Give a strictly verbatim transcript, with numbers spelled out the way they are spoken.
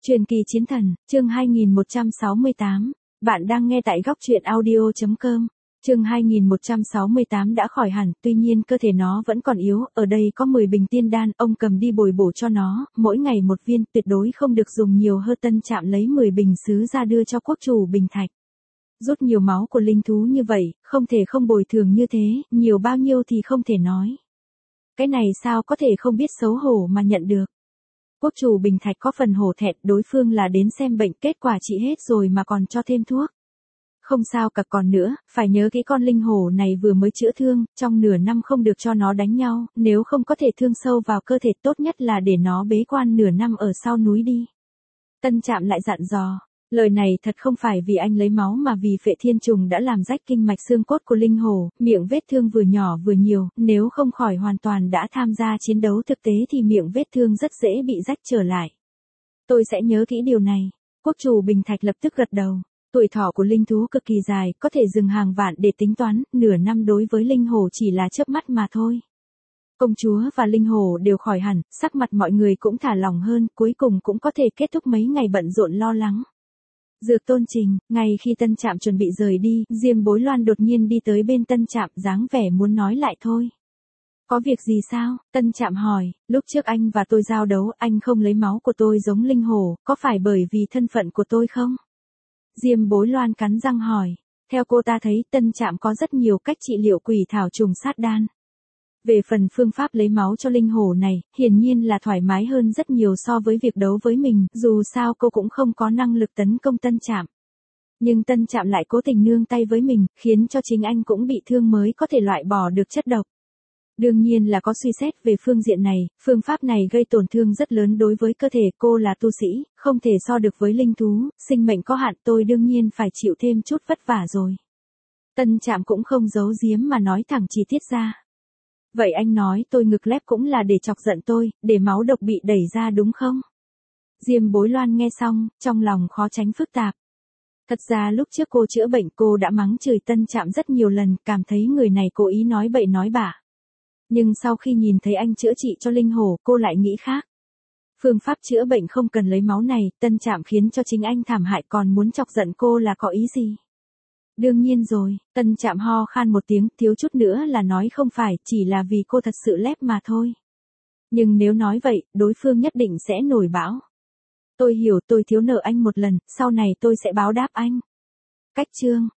Truyền kỳ chiến thần, chương hai nghìn một trăm sáu mươi tám. Bạn đang nghe tại góc truyện audio chấm com. Chương hai nghìn một trăm sáu mươi tám đã khỏi hẳn, tuy nhiên cơ thể nó vẫn còn yếu, ở đây có mười bình tiên đan, ông cầm đi bồi bổ cho nó, mỗi ngày một viên, tuyệt đối không được dùng nhiều hơn. Tân Trạm lấy mười bình sứ ra đưa cho quốc chủ Bình Thạch. Rút nhiều máu của linh thú như vậy, không thể không bồi thường như thế, nhiều bao nhiêu thì không thể nói. Cái này sao có thể không biết xấu hổ mà nhận được. Quốc chủ Bình Thạch có phần hổ thẹn, đối phương là đến xem bệnh, kết quả trị hết rồi mà còn cho thêm thuốc. Không sao cả, còn nữa, phải nhớ kỹ con linh hổ này vừa mới chữa thương, trong nửa năm không được cho nó đánh nhau, nếu không có thể thương sâu vào cơ thể, tốt nhất là để nó bế quan nửa năm ở sau núi đi. Tân Trạm lại dặn dò, lời này thật không phải vì anh lấy máu mà vì phệ thiên trùng đã làm rách kinh mạch xương cốt của linh hổ, miệng vết thương vừa nhỏ vừa nhiều, nếu không khỏi hoàn toàn đã tham gia chiến đấu thực tế thì miệng vết thương rất dễ bị rách trở lại. Tôi sẽ nhớ kỹ điều này. Quốc chủ Bình Thạch lập tức gật đầu. Tuổi thọ của linh thú cực kỳ dài, có thể dừng hàng vạn để tính toán, nửa năm đối với linh hổ chỉ là chớp mắt mà thôi. Công chúa và linh hổ đều khỏi hẳn, sắc mặt mọi người cũng thả lỏng hơn, cuối cùng cũng có thể kết thúc mấy ngày bận rộn lo lắng. Dược Tôn Trình, ngay khi Tân Trạm chuẩn bị rời đi, Diêm Bối Loan đột nhiên đi tới bên Tân Trạm, dáng vẻ muốn nói lại thôi. Có việc gì sao? Tân Trạm hỏi, lúc trước anh và tôi giao đấu, anh không lấy máu của tôi giống linh hổ, có phải bởi vì thân phận của tôi không? Diêm Bối Loan cắn răng hỏi, theo cô ta thấy Tân Trạm có rất nhiều cách trị liệu quỷ thảo trùng sát đan. Về phần phương pháp lấy máu cho linh hổ này, hiển nhiên là thoải mái hơn rất nhiều so với việc đấu với mình, dù sao cô cũng không có năng lực tấn công Tân Trạm. Nhưng Tân Trạm lại cố tình nương tay với mình, khiến cho chính anh cũng bị thương mới có thể loại bỏ được chất độc. Đương nhiên là có suy xét về phương diện này, phương pháp này gây tổn thương rất lớn đối với cơ thể, cô là tu sĩ, không thể so được với linh thú, sinh mệnh có hạn, tôi đương nhiên phải chịu thêm chút vất vả rồi. Tân Trạm cũng không giấu giếm mà nói thẳng chi tiết ra. Vậy anh nói tôi ngực lép cũng là để chọc giận tôi, để máu độc bị đẩy ra đúng không? Diêm Bối Loan nghe xong, trong lòng khó tránh phức tạp. Thật ra lúc trước cô chữa bệnh cô đã mắng chửi Tân Trạm rất nhiều lần, cảm thấy người này cố ý nói bậy nói bạ. Nhưng sau khi nhìn thấy anh chữa trị cho linh hổ, cô lại nghĩ khác. Phương pháp chữa bệnh không cần lấy máu này, Tân Trạm khiến cho chính anh thảm hại, còn muốn chọc giận cô là có ý gì? Đương nhiên rồi, Tân Trạm ho khan một tiếng, thiếu chút nữa là nói không phải, chỉ là vì cô thật sự lép mà thôi. Nhưng nếu nói vậy, đối phương nhất định sẽ nổi bão. Tôi hiểu, tôi thiếu nợ anh một lần, sau này tôi sẽ báo đáp anh. Cách chương,